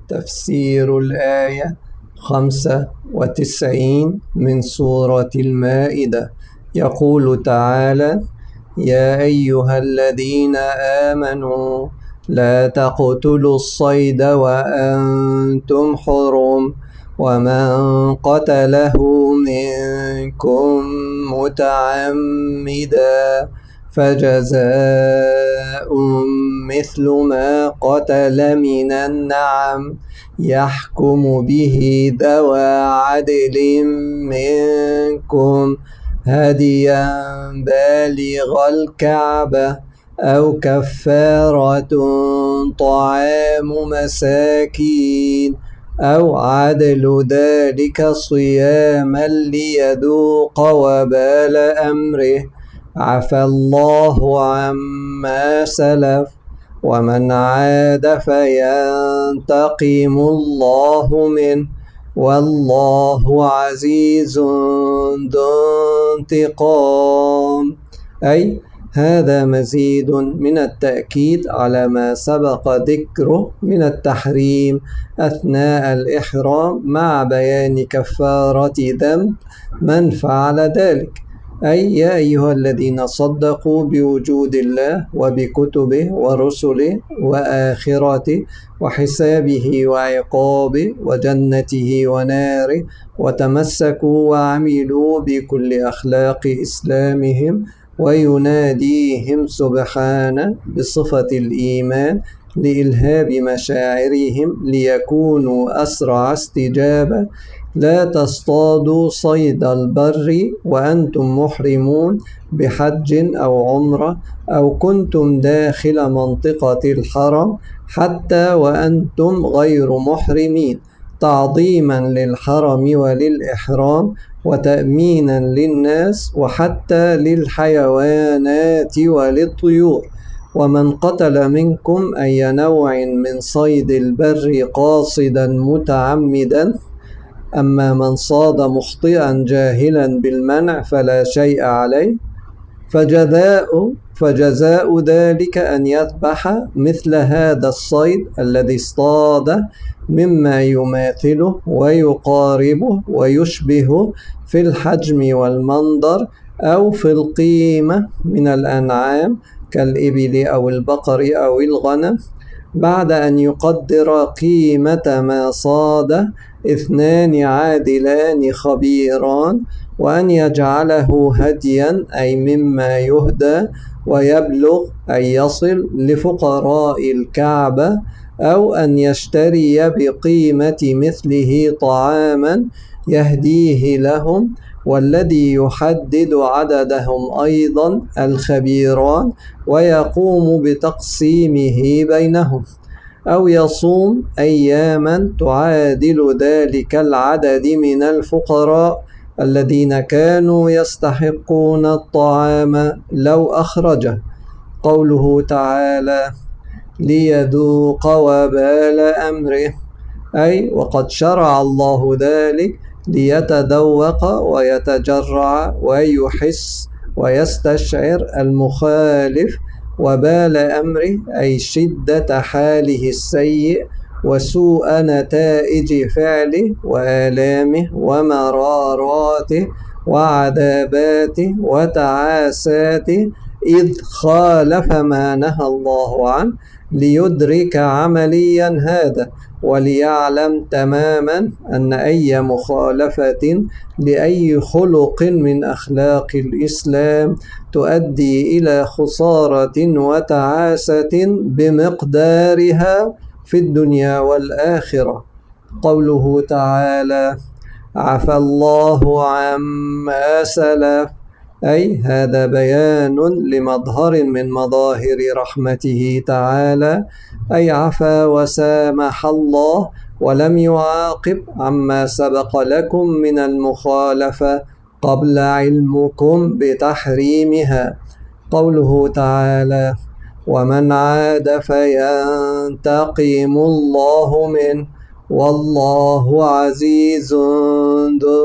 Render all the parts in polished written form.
تفسير الآية 95 من سورة المائدة. يقول تعالى: يا أيها الذين آمنوا لا تقتلوا الصيد وأنتم حرم، ومن قتله منكم متعمدا فجزاء مثل ما قتل من النعم يحكم به ذوى عدل منكم هديا بالغ الكعبة أو كفارة طعام مساكين أو عدل ذلك صياما ليذوق وبال أمره، عفى الله عما سلف، ومن عاد فينتقم الله منه، والله عزيز ذو انتقام. أي هذا مزيد من التأكيد على ما سبق ذكره من التحريم أثناء الإحرام، مع بيان كفارة ذنب من فعل ذلك. أي يا أيها الذين صدقوا بوجود الله وبكتبه ورسله وآخرته وحسابه وعقابه وجنته وناره، وتمسكوا وعملوا بكل أخلاق إسلامهم، ويناديهم سبحانه بصفة الإيمان لإلهاب مشاعرهم ليكونوا أسرع استجابة. لا تصطادوا صيد البر وأنتم محرمون بحج أو عمرة أو كنتم داخل منطقة الحرم حتى وأنتم غير محرمين، تعظيما للحرم وللإحرام وتأمينا للناس وحتى للحيوانات وللطيور. ومن قتل منكم أي نوع من صيد البر قاصدا متعمدا، أما من صاد مخطئا جاهلا بالمنع فلا شيء عليه، فجزاء ذلك أن يذبح مثل هذا الصيد الذي اصطاده مما يماثله ويقاربه ويشبهه في الحجم والمنظر أو في القيمة من الأنعام كالإبل أو البقر أو الغنم، بعد أن يقدر قيمة ما صاد 2 عادلان خبيران، وأن يجعله هديا أي مما يهدى ويبلغ أي يصل لفقراء الكعبة، أو أن يشتري بقيمة مثله طعاما يهديه لهم، والذي يحدد عددهم أيضا الخبيران ويقوم بتقسيمه بينهم، أو يصوم أياما تعادل ذلك العدد من الفقراء الذين كانوا يستحقون الطعام لو أخرجه. قوله تعالى: ليذوق وبال أمره، أي وقد شرع الله ذلك ليتذوق ويتجرع ويحس ويستشعر المخالف وبال أمره، أي شدة حاله السيء وسوء نتائج فعله وآلامه ومراراته وعذاباته وتعاساته، إذ خالف ما نهى الله عنه، ليدرك عمليا هذا، وليعلم تماما أن أي مخالفة لأي خلق من أخلاق الإسلام تؤدي إلى خسارة وتعاسة بمقدارها في الدنيا والآخرة. قوله تعالى: عفى الله عما سلف، أي هذا بيان لمظهر من مظاهر رحمته تعالى، أي عفى وسامح الله ولم يعاقب عما سبق لكم من المخالفة قبل علمكم بتحريمها. قوله تعالى: ومن عاد فينتقم الله منه، والله عزيز ذو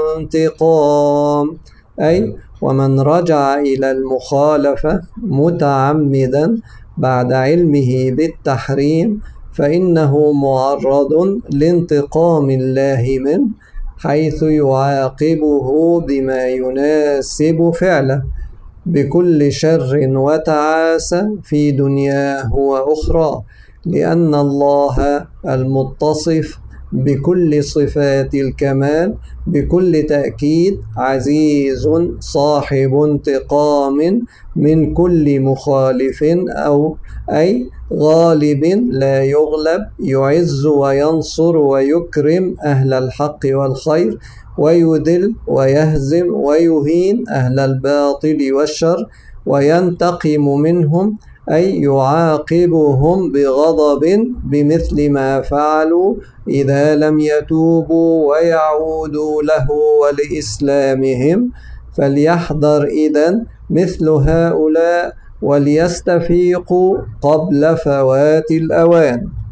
انتقام، أي ومن رجع إلى المخالفة متعمدا بعد علمه بالتحريم فإنه معرض لانتقام الله منه، حيث يعاقبه بما يناسب فعله بكل شر وتعاسة في دنياه وأخراه، لأن الله المتصف بكل صفات الكمال بكل تأكيد عزيز صاحب انتقام من كل مخالف، أي غالب لا يغلب، يعز وينصر ويكرم أهل الحق والخير، ويذل ويهزم ويهين أهل الباطل والشر، وينتقم منهم أي يعاقبهم بغضب بمثل ما فعلوا إذا لم يتوبوا ويعودوا له ولإسلامهم. فليحذر إذن مثل هؤلاء وليستفيقوا قبل فوات الأوان.